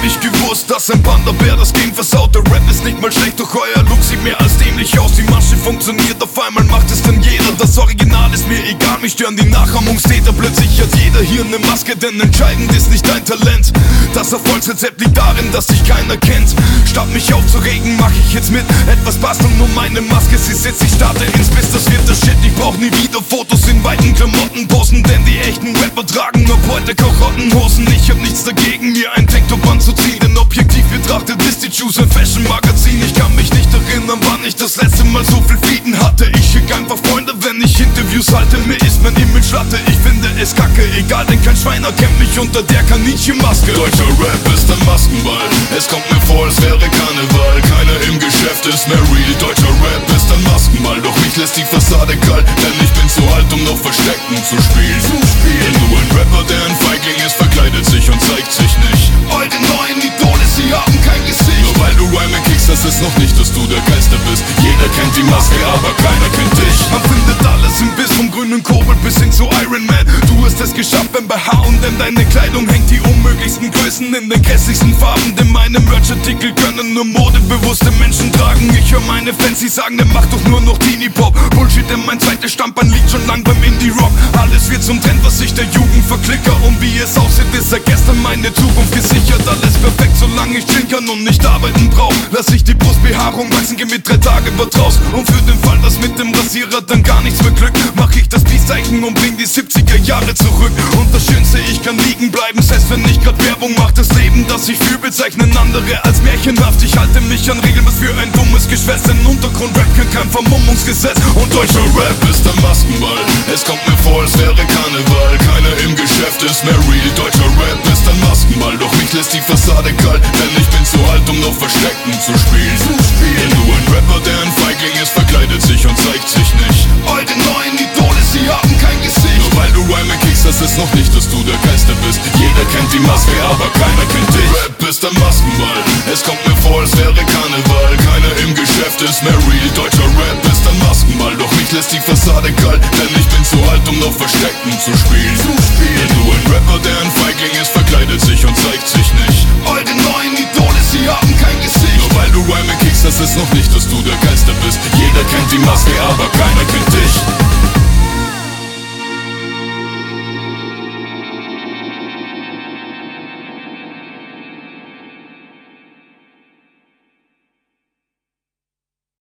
ich gewusst, dass ein Panda-Bär das Game versaut. Der Rap ist nicht mal schlecht, doch euer Look sieht mehr als dämlich aus. Die Masche funktioniert, auf einmal macht es dann jeder. Das Original ist mir egal, mich stören die Nachahmungstäter. Plötzlich hat jeder hier eine Maske, denn entscheidend ist nicht dein Talent. Das Erfolgsrezept liegt darin, dass dich keiner kennt. Statt mich aufzuregen, mach ich jetzt mit. Etwas passt und nur meine Maske, sie sitzt, ich starte ins Biss. Das wird der Shit, ich brauch nie wieder Fotos in weiten Klamotten posten, denn die echten Rapper tragen ab heute Karottenhosen. Ich hab nichts dagegen, mir ein Tanktop anzuziehen, denn objektiv betrachtet ist die Juice ein Fashion-Magazin. Ich kann mich nicht erinnern, wann ich das letzte Mal so viel Frieden hatte. Ich schick einfach Freunde, wenn ich Interviews halte. Mir ist mein Image Latte, ich finde es kacke, egal, denn kein Schweiner kennt mich unter der Kaninchenmaske. Deutscher Rap ist ein Maskenball, es kommt mir vor, als wäre Karneval. Keiner im Geschäft ist mehr real. Deutscher Rap ist ein Maskenball, doch mich lässt die Fassade kalt, denn ich bin zu alt, um noch Verstecken zu spielen. Nur ein Rapper, der ein Feigling ist, verkleidet sich und zeigt sich nicht. Eure neuen Idole, sie haben kein Gesicht. Nur weil du Rhyme kickst, das ist noch nicht, dass du der Geilste bist. Jeder kennt die Maske, aber keiner kennt dich. Man findet alles im Biss, vom grünen Kobold bis hin zu Iron Man. Du hast es geschafft, wenn bei H&M deine Kleidung hängt. Die unmöglichsten Größen in den grässlichsten Farben, denn meine Merch-Artikel können nur modebewusste Menschen tragen. Ich höre meine Fans, die sagen, der macht doch nur noch Teenie-Pop. Bullshit, denn mein zweites Standbein liegt schon lang beim Indie-Rock. Alles wird zum Trend, was sich der Jugend verklickert. Und wie es aussieht, ist seit gestern meine Zukunft gesichert. Alles perfekt, solange ich chillen kann und nicht arbeiten brauch. Lass ich die Brustbehaarung wachsen, geh mit 3 Tage vertraust. Und für den Fall, dass mit dem Rasierer dann gar nichts mehr glückt, mach ich das Peace-Zeichen und bring die 70er Jahre zurück. Und das Schönste, ich kann liegen bleiben, selbst wenn ich grad Werbung mach. Das Leben, das ich fühl, bezeichnen andere als märchenhaft. Ich halte mich an Regeln, was für ein dummes Geschwätz. Denn Untergrund-Rap kennt kein Vermummungsgesetz. Und deutscher Rap ist ein Maskenball, es kommt mir vor, als wäre Karneval. Keiner im Geschäft ist mehr real. Deutscher Rap ist ein Maskenball, doch mich lässt die Fassade kalt, denn ich bin zu alt, um noch Verstecken zu spielen. Nur ein Rapper, der ein Feigling ist, verkleidet sich und zeigt sich nicht. Eure neuen Idole, sie haben kein Gesicht. Nur weil du Rhyme kickst, das ist noch nicht, dass du der Geilste bist. Jeder kennt die Maske, aber keiner kennt dich. Rap ist ein Maskenball, es kommt mir vor, als wäre Karneval. Keiner im Geschäft ist mehr real. Deutscher Rap ist ein Maskenball, doch mich lässt die Fassade kalt, denn ich bin zu alt, um noch Verstecken zu spielen. Nur ein Rapper, der ein Feigling ist, verkleidet sich und zeigt sich nicht. Eure neuen Idole, sie haben kein Gesicht. Nur weil du Rhyme kickst, das ist noch nicht, dass du der Geilste bist. Jeder kennt die Maske, aber keiner kennt dich.